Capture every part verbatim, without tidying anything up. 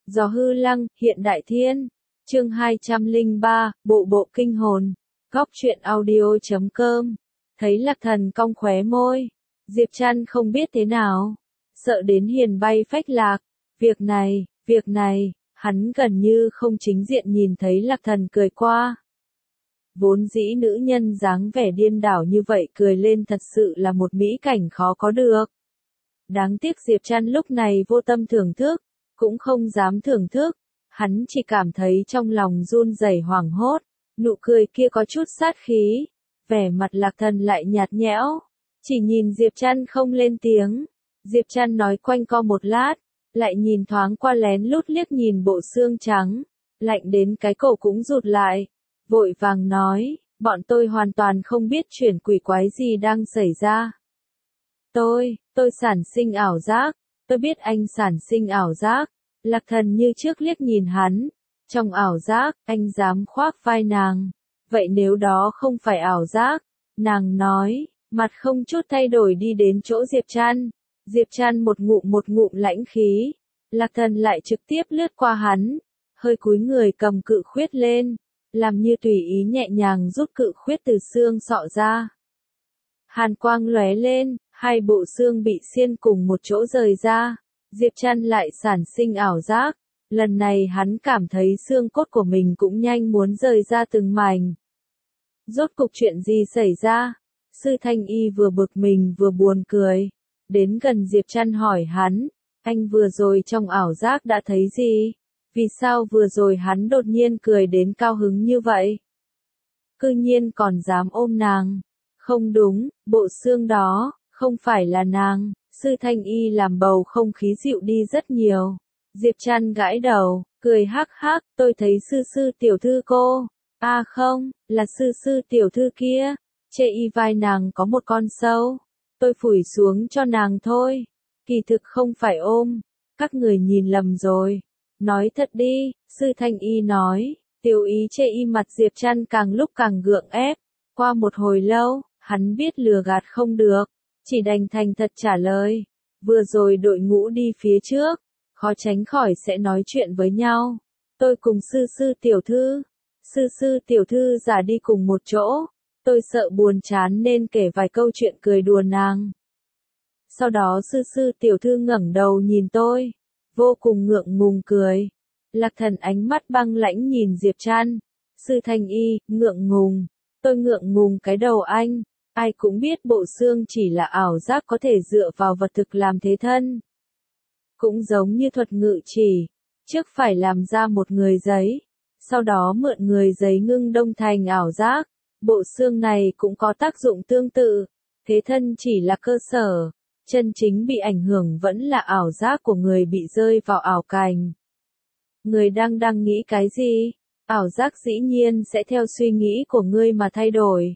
Gió hư lăng, hiện đại thiên. Chương hai trăm lẻ ba, bộ bộ kinh hồn. Góc truyện audio chấm com. Thấy Lạc Thần cong khóe môi. Diệp Trăn không biết thế nào. Sợ đến hiền bay phách lạc. Việc này, việc này, hắn gần như không chính diện nhìn thấy Lạc Thần cười qua. Vốn dĩ nữ nhân dáng vẻ điên đảo như vậy cười lên thật sự là một mỹ cảnh khó có được. Đáng tiếc Diệp Trăn lúc này vô tâm thưởng thức, cũng không dám thưởng thức, hắn chỉ cảm thấy trong lòng run rẩy hoảng hốt, nụ cười kia có chút sát khí, vẻ mặt Lạc Thần lại nhạt nhẽo, chỉ nhìn Diệp Trăn không lên tiếng. Diệp Trăn nói quanh co một lát, lại nhìn thoáng qua lén lút liếc nhìn bộ xương trắng, lạnh đến cái cổ cũng rụt lại, vội vàng nói, bọn tôi hoàn toàn không biết chuyện quỷ quái gì đang xảy ra. Tôi, tôi sản sinh ảo giác, tôi biết anh sản sinh ảo giác. Lạc Thần như trước liếc nhìn hắn, trong ảo giác, anh dám khoác vai nàng, vậy nếu đó không phải ảo giác, nàng nói, mặt không chút thay đổi đi đến chỗ Diệp Trăn. Diệp Trăn một ngụm một ngụm lãnh khí, Lạc Thần lại trực tiếp lướt qua hắn, hơi cúi người cầm cự khuyết lên, làm như tùy ý nhẹ nhàng rút cự khuyết từ xương sọ ra. Hàn quang lóe lên, hai bộ xương bị xiên cùng một chỗ rời ra. Diệp Trăn lại sản sinh ảo giác, lần này hắn cảm thấy xương cốt của mình cũng nhanh muốn rời ra từng mảnh. Rốt cục chuyện gì xảy ra? Sư Thanh Y vừa bực mình vừa buồn cười, đến gần Diệp Trăn hỏi hắn, anh vừa rồi trong ảo giác đã thấy gì? Vì sao vừa rồi hắn đột nhiên cười đến cao hứng như vậy? Cư nhiên còn dám ôm nàng. Không đúng, bộ xương đó, không phải là nàng. Sư Thanh Y làm bầu không khí dịu đi rất nhiều. Diệp Trăn gãi đầu, cười hắc hắc, tôi thấy sư sư tiểu thư cô. À không, là sư sư tiểu thư kia. Chê y vai nàng có một con sâu. Tôi phủi xuống cho nàng thôi. Kỳ thực không phải ôm. Các người nhìn lầm rồi. Nói thật đi, sư Thanh Y nói. Tiểu ý chê y mặt Diệp Trăn càng lúc càng gượng ép. Qua một hồi lâu, hắn biết lừa gạt không được. Chỉ đành thành thật trả lời, vừa rồi đội ngũ đi phía trước, khó tránh khỏi sẽ nói chuyện với nhau. Tôi cùng sư sư tiểu thư, sư sư tiểu thư giả đi cùng một chỗ, tôi sợ buồn chán nên kể vài câu chuyện cười đùa nàng. Sau đó sư sư tiểu thư ngẩng đầu nhìn tôi, vô cùng ngượng ngùng cười. Lạc Thần ánh mắt băng lãnh nhìn Diệp Trăn, sư Thanh Y, ngượng ngùng, tôi ngượng ngùng cái đầu anh. Ai cũng biết bộ xương chỉ là ảo giác có thể dựa vào vật thực làm thế thân. Cũng giống như thuật ngự chỉ, trước phải làm ra một người giấy, sau đó mượn người giấy ngưng đông thành ảo giác, bộ xương này cũng có tác dụng tương tự, thế thân chỉ là cơ sở, chân chính bị ảnh hưởng vẫn là ảo giác của người bị rơi vào ảo cảnh. Người đang đang nghĩ cái gì? Ảo giác dĩ nhiên sẽ theo suy nghĩ của ngươi mà thay đổi.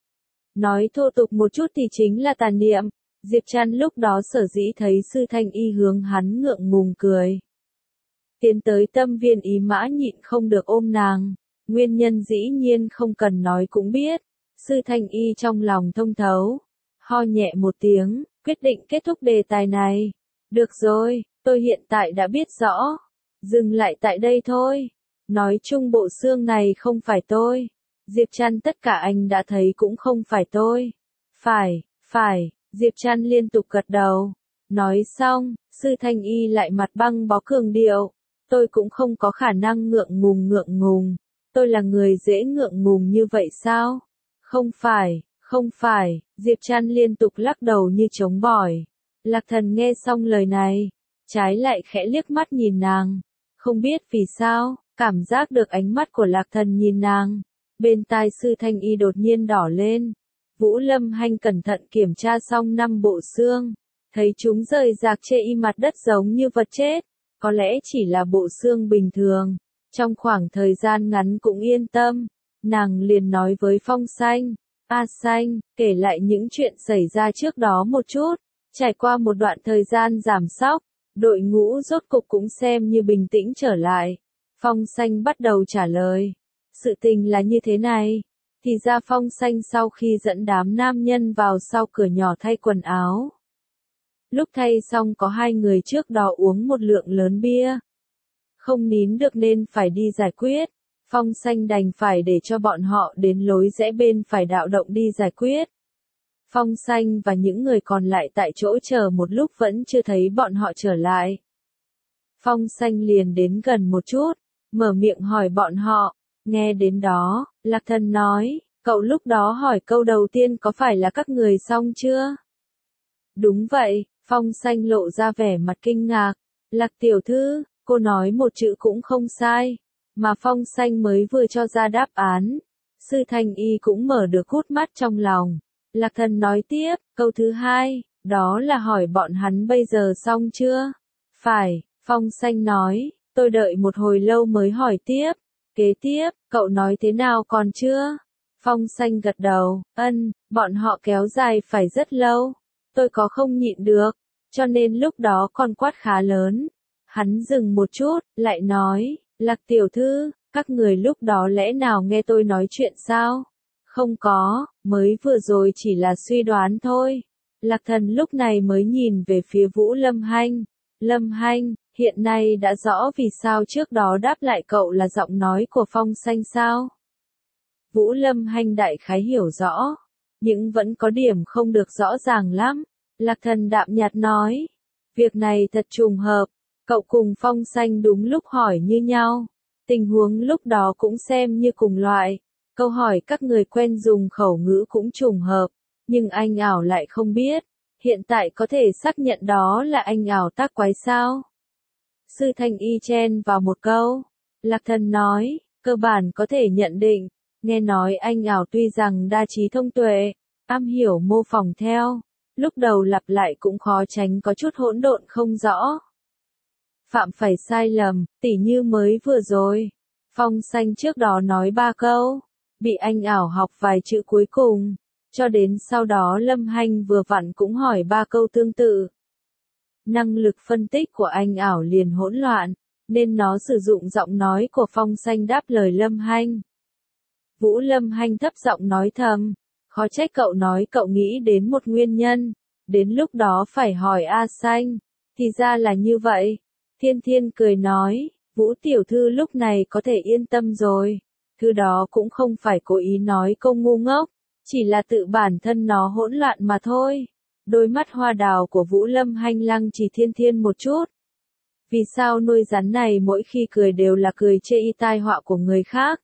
Nói thô tục một chút thì chính là tà niệm. Diệp Trăn lúc đó sở dĩ thấy sư Thanh Y hướng hắn ngượng ngùng cười. Tiến tới tâm viên ý mã nhịn không được ôm nàng. Nguyên nhân dĩ nhiên không cần nói cũng biết. Sư Thanh Y trong lòng thông thấu. Ho nhẹ một tiếng, quyết định kết thúc đề tài này. Được rồi, tôi hiện tại đã biết rõ. Dừng lại tại đây thôi. Nói chung bộ xương này không phải tôi. Diệp Trăn tất cả anh đã thấy cũng không phải tôi. Phải, phải, Diệp Trăn liên tục gật đầu. Nói xong, sư Thanh Y lại mặt băng bó cường điệu. Tôi cũng không có khả năng ngượng ngùng ngượng ngùng. Tôi là người dễ ngượng ngùng như vậy sao? Không phải, không phải, Diệp Trăn liên tục lắc đầu như trống bỏi. Lạc Thần nghe xong lời này, trái lại khẽ liếc mắt nhìn nàng. Không biết vì sao, cảm giác được ánh mắt của Lạc Thần nhìn nàng. Bên tai sư Thanh Y đột nhiên đỏ lên. Vũ Lâm Hanh cẩn thận kiểm tra xong năm bộ xương. Thấy chúng rời rạc chê y mặt đất giống như vật chết. Có lẽ chỉ là bộ xương bình thường. Trong khoảng thời gian ngắn cũng yên tâm. Nàng liền nói với Phong Xanh. A Xanh, kể lại những chuyện xảy ra trước đó một chút. Trải qua một đoạn thời gian giảm sóc. Đội ngũ rốt cục cũng xem như bình tĩnh trở lại. Phong Xanh bắt đầu trả lời. Sự tình là như thế này, thì ra Phong Xanh sau khi dẫn đám nam nhân vào sau cửa nhỏ thay quần áo. Lúc thay xong có hai người trước đó uống một lượng lớn bia. không nín được nên phải đi giải quyết. Phong Xanh đành phải để cho bọn họ đến lối rẽ bên phải đạo động đi giải quyết. Phong Xanh và những người còn lại tại chỗ chờ một lúc vẫn chưa thấy bọn họ trở lại. Phong Xanh liền đến gần một chút, mở miệng hỏi bọn họ. Nghe đến đó, Lạc Thần nói, cậu lúc đó hỏi câu đầu tiên có phải là các người xong chưa? Đúng vậy, Phong Xanh lộ ra vẻ mặt kinh ngạc. Lạc tiểu thư, cô nói một chữ cũng không sai. Mà Phong Xanh mới vừa cho ra đáp án. Sư Thanh Y cũng mở được hút mắt trong lòng. Lạc Thần nói tiếp, câu thứ hai, đó là hỏi bọn hắn bây giờ xong chưa? Phải, Phong Xanh nói, tôi đợi một hồi lâu mới hỏi tiếp. Kế tiếp, cậu nói thế nào còn chưa? Phong Xanh gật đầu, ân, bọn họ kéo dài phải rất lâu. Tôi có không nhịn được, cho nên lúc đó còn quát khá lớn. Hắn dừng một chút, lại nói, Lạc tiểu thư, các người lúc đó lẽ nào nghe tôi nói chuyện sao? Không có, mới vừa rồi chỉ là suy đoán thôi. Lạc Thần lúc này mới nhìn về phía Vũ Lâm Hanh. Lâm Hanh, hiện nay đã rõ vì sao trước đó đáp lại cậu là giọng nói của Phong Xanh sao? Vũ Lâm Hanh đại khái hiểu rõ, nhưng vẫn có điểm không được rõ ràng lắm. Lạc Thần đạm nhạt nói, việc này thật trùng hợp, cậu cùng Phong Xanh đúng lúc hỏi như nhau. Tình huống lúc đó cũng xem như cùng loại. Câu hỏi các người quen dùng khẩu ngữ cũng trùng hợp, nhưng anh ảo lại không biết. Hiện tại có thể xác nhận đó là anh ảo tác quái sao? Sư Thanh Y chen vào một câu. Lạc Thần nói, cơ bản có thể nhận định. Nghe nói anh ảo tuy rằng đa trí thông tuệ, am hiểu mô phỏng theo. Lúc đầu lặp lại cũng khó tránh có chút hỗn độn không rõ. Phạm phải sai lầm, tỉ như mới vừa rồi. Phong Xanh trước đó nói ba câu, bị anh ảo học vài chữ cuối cùng, cho đến sau đó Lâm Hanh vừa vặn cũng hỏi ba câu tương tự. Năng lực phân tích của anh ảo liền hỗn loạn, nên nó sử dụng giọng nói của Phong Xanh đáp lời Lâm Hanh. Vũ Lâm Hanh thấp giọng nói thầm, khó trách cậu nói cậu nghĩ đến một nguyên nhân, đến lúc đó phải hỏi A Xanh, thì ra là như vậy. Thiên Thiên cười nói, Vũ tiểu thư lúc này có thể yên tâm rồi, thứ đó cũng không phải cố ý nói câu ngu ngốc, chỉ là tự bản thân nó hỗn loạn mà thôi. Đôi mắt hoa đào của Vũ Lâm Hanh lăng chỉ Thiên Thiên một chút. Vì sao nuôi rắn này mỗi khi cười đều là cười chê y tai họa của người khác?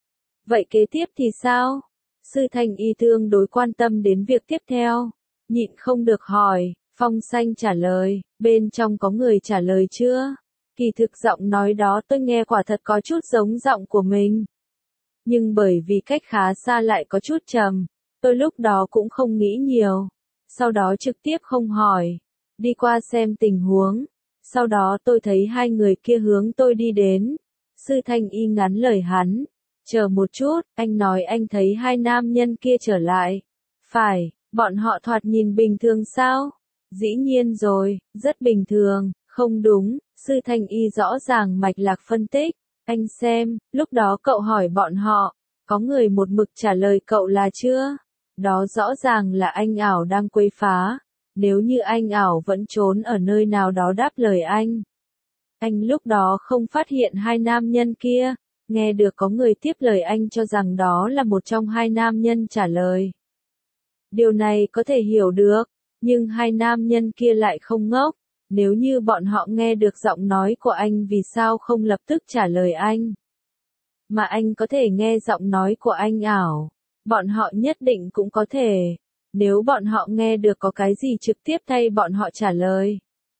Vậy kế tiếp thì sao? Sư Thanh Y tương đối quan tâm đến việc tiếp theo. Nhịn không được hỏi, Phong Xanh trả lời, bên trong có người trả lời chưa? Kỳ thực giọng nói đó tôi nghe quả thật có chút giống giọng của mình. Nhưng bởi vì cách khá xa lại có chút trầm, tôi lúc đó cũng không nghĩ nhiều. Sau đó trực tiếp không hỏi, đi qua xem tình huống. Sau đó tôi thấy hai người kia hướng tôi đi đến. Sư Thanh Y ngắn lời hắn, chờ một chút, anh nói anh thấy hai nam nhân kia trở lại. Phải, bọn họ thoạt nhìn bình thường sao? Dĩ nhiên rồi, rất bình thường, không đúng, Sư Thanh Y rõ ràng mạch lạc phân tích. Anh xem, lúc đó cậu hỏi bọn họ, có người một mực trả lời cậu là chưa? Đó rõ ràng là anh ảo đang quấy phá. Nếu như anh ảo vẫn trốn ở nơi nào đó đáp lời anh. Anh lúc đó không phát hiện hai nam nhân kia, nghe được có người tiếp lời anh cho rằng đó là một trong hai nam nhân trả lời. Điều này có thể hiểu được, nhưng hai nam nhân kia lại không ngốc. Nếu như bọn họ nghe được giọng nói của anh vì sao không lập tức trả lời anh? Mà anh có thể nghe giọng nói của anh ảo, bọn họ nhất định cũng có thể. Nếu bọn họ nghe được có cái gì trực tiếp thay bọn họ trả lời.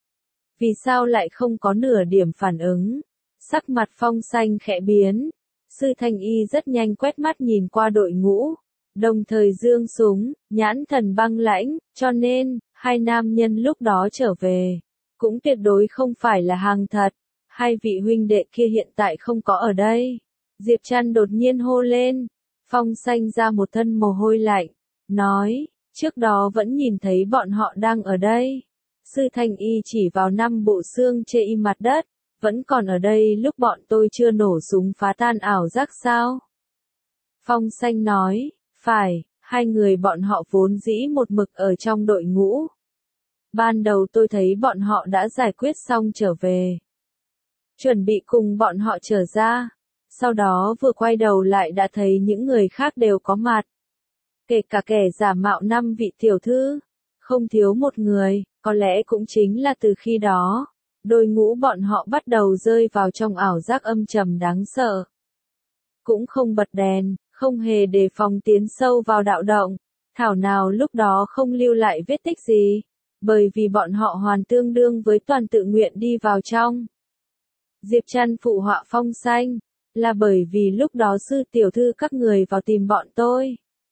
Vì sao lại không có nửa điểm phản ứng? Sắc mặt Phong Xanh khẽ biến. Sư Thanh Y rất nhanh quét mắt nhìn qua đội ngũ. Đồng thời giương súng, nhãn thần băng lãnh, cho nên, hai nam nhân lúc đó trở về. Cũng tuyệt đối không phải là hàng thật. Hai vị huynh đệ kia hiện tại không có ở đây. Diệp Trăn đột nhiên hô lên. Phong Xanh ra một thân mồ hôi lạnh. Nói, trước đó vẫn nhìn thấy bọn họ đang ở đây. Sư Thanh Y chỉ vào năm bộ xương chê y mặt đất. Vẫn còn ở đây lúc bọn tôi chưa nổ súng phá tan ảo giác sao? Phong Xanh nói, phải, hai người bọn họ vốn dĩ một mực ở trong đội ngũ. Ban đầu tôi thấy bọn họ đã giải quyết xong trở về. chuẩn bị cùng bọn họ trở ra. Sau đó vừa quay đầu lại đã thấy những người khác đều có mặt. Kể cả kẻ giả mạo năm vị tiểu thư, không thiếu một người, có lẽ cũng chính là từ khi đó, đội ngũ bọn họ bắt đầu rơi vào trong ảo giác âm trầm đáng sợ. Cũng không bật đèn, không hề đề phòng tiến sâu vào đạo động, thảo nào lúc đó không lưu lại vết tích gì, bởi vì bọn họ hoàn tương đương với toàn tự nguyện đi vào trong. Diệp Trăn phụ họa phong xanh, là bởi vì lúc đó sư tiểu thư các người vào tìm bọn tôi.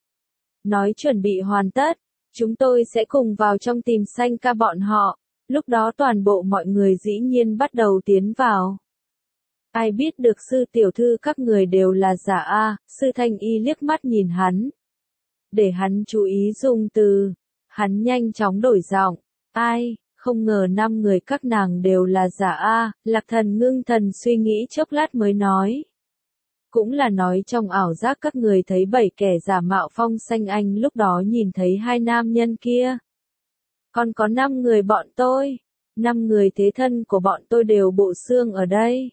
Nói chuẩn bị hoàn tất, chúng tôi sẽ cùng vào trong tìm xanh ca bọn họ, lúc đó toàn bộ mọi người dĩ nhiên bắt đầu tiến vào. Ai biết được sư tiểu thư các người đều là giả a, sư Thanh Y liếc mắt nhìn hắn. Để hắn chú ý dùng từ, hắn nhanh chóng đổi giọng, ai, không ngờ năm người các nàng đều là giả a, Lạc Thần ngưng thần suy nghĩ chốc lát mới nói. Cũng là nói trong ảo giác các người thấy bảy kẻ giả mạo phong xanh anh lúc đó nhìn thấy hai nam nhân kia. Còn có năm người bọn tôi, năm người thế thân của bọn tôi đều bộ xương ở đây.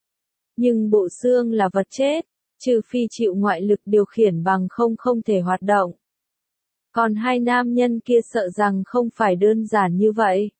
Nhưng bộ xương là vật chết, trừ phi chịu ngoại lực điều khiển bằng không không thể hoạt động. Còn hai nam nhân kia sợ rằng không phải đơn giản như vậy.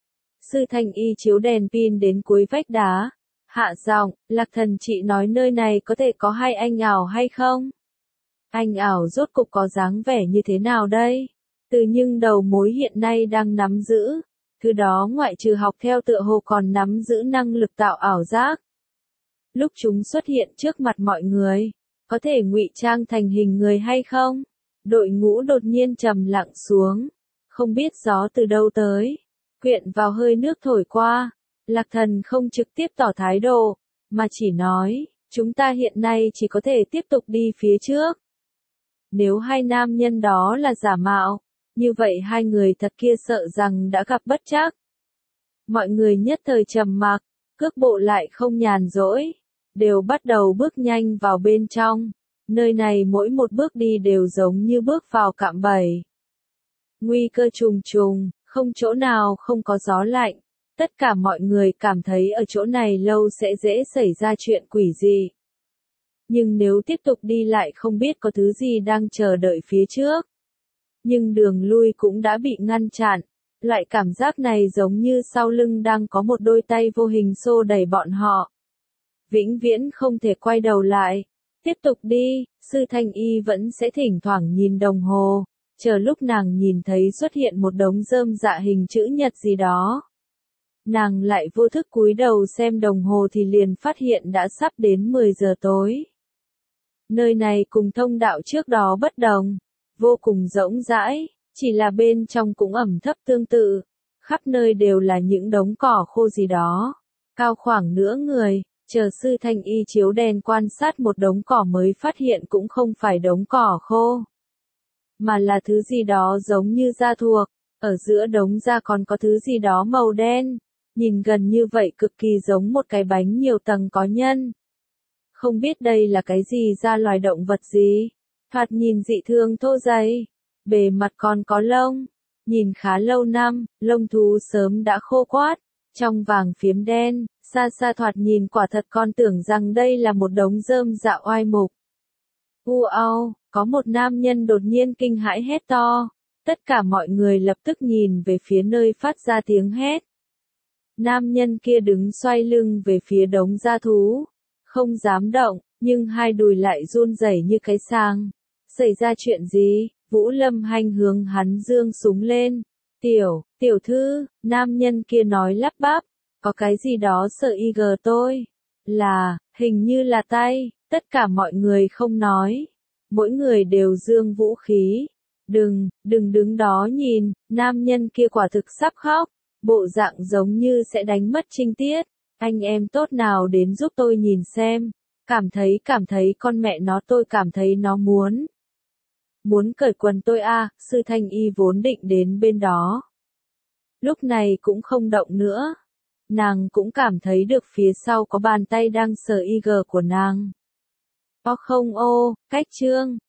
Sư Thanh Y chiếu đèn pin đến cuối vách đá. Hạ giọng, Lạc Thần chị nói nơi này có thể có hai anh ảo hay không? Anh ảo rốt cục có dáng vẻ như thế nào đây? Từ nhưng đầu mối hiện nay đang nắm giữ. Thứ đó ngoại trừ học theo tựa hồ còn nắm giữ năng lực tạo ảo giác. Lúc chúng xuất hiện trước mặt mọi người, có thể ngụy trang thành hình người hay không? Đội ngũ đột nhiên trầm lặng xuống. Không biết gió từ đâu tới. Quyện vào hơi nước thổi qua. Lạc Thần không trực tiếp tỏ thái độ, mà chỉ nói, chúng ta hiện nay chỉ có thể tiếp tục đi phía trước. Nếu hai nam nhân đó là giả mạo, như vậy hai người thật kia sợ rằng đã gặp bất trắc. Mọi người nhất thời trầm mặc, cước bộ lại không nhàn rỗi, đều bắt đầu bước nhanh vào bên trong. Nơi này mỗi một bước đi đều giống như bước vào cạm bẫy. Nguy cơ trùng trùng, không chỗ nào không có gió lạnh. Tất cả mọi người cảm thấy ở chỗ này lâu sẽ dễ xảy ra chuyện quỷ gì. Nhưng nếu tiếp tục đi lại không biết có thứ gì đang chờ đợi phía trước. Nhưng đường lui cũng đã bị ngăn chặn. Loại cảm giác này giống như sau lưng đang có một đôi tay vô hình xô đẩy bọn họ. Vĩnh viễn không thể quay đầu lại. Tiếp tục đi, sư Thanh Y vẫn sẽ thỉnh thoảng nhìn đồng hồ. Chờ lúc nàng nhìn thấy xuất hiện một đống rơm dạ hình chữ nhật gì đó. Nàng lại vô thức cúi đầu xem đồng hồ thì liền phát hiện đã sắp đến mười giờ tối. Nơi này cùng thông đạo trước đó bất đồng, vô cùng rỗng rãi, chỉ là bên trong cũng ẩm thấp tương tự, khắp nơi đều là những đống cỏ khô gì đó, cao khoảng nửa người, chờ sư Thanh Y chiếu đèn quan sát một đống cỏ mới phát hiện cũng không phải đống cỏ khô, mà là thứ gì đó giống như da thuộc, ở giữa đống da còn có thứ gì đó màu đen. Nhìn gần như vậy cực kỳ giống một cái bánh nhiều tầng có nhân. Không biết đây là cái gì ra loài động vật gì. Thoạt nhìn dị thường thô dày. Bề mặt còn có lông. Nhìn khá lâu năm, lông thú sớm đã khô quát. Trong vàng phiếm đen, xa xa thoạt nhìn quả thật con tưởng rằng đây là một đống rơm dạ oai mục. Wow, có một nam nhân đột nhiên kinh hãi hét to. Tất cả mọi người lập tức nhìn về phía nơi phát ra tiếng hét. Nam nhân kia đứng xoay lưng về phía đống gia thú, không dám động, nhưng hai đùi lại run rẩy như cái sàng. Xảy ra chuyện gì? Vũ Lâm Hanh hướng hắn giương súng lên. Tiểu, tiểu thư, nam nhân kia nói lắp bắp, có cái gì đó sợ y gờ tôi. Là, hình như là tay, tất cả mọi người không nói. Mỗi người đều giương vũ khí. Đừng, đừng đứng đó nhìn, nam nhân kia quả thực sắp khóc. Bộ dạng giống như sẽ đánh mất trinh tiết. Anh em tốt nào đến giúp tôi nhìn xem. Cảm thấy cảm thấy con mẹ nó tôi cảm thấy nó muốn. Muốn cởi quần tôi à, sư Thanh Y vốn định đến bên đó. Lúc này cũng không động nữa. Nàng cũng cảm thấy được phía sau có bàn tay đang sờ y gờ của nàng. Ô không ô, cách chương.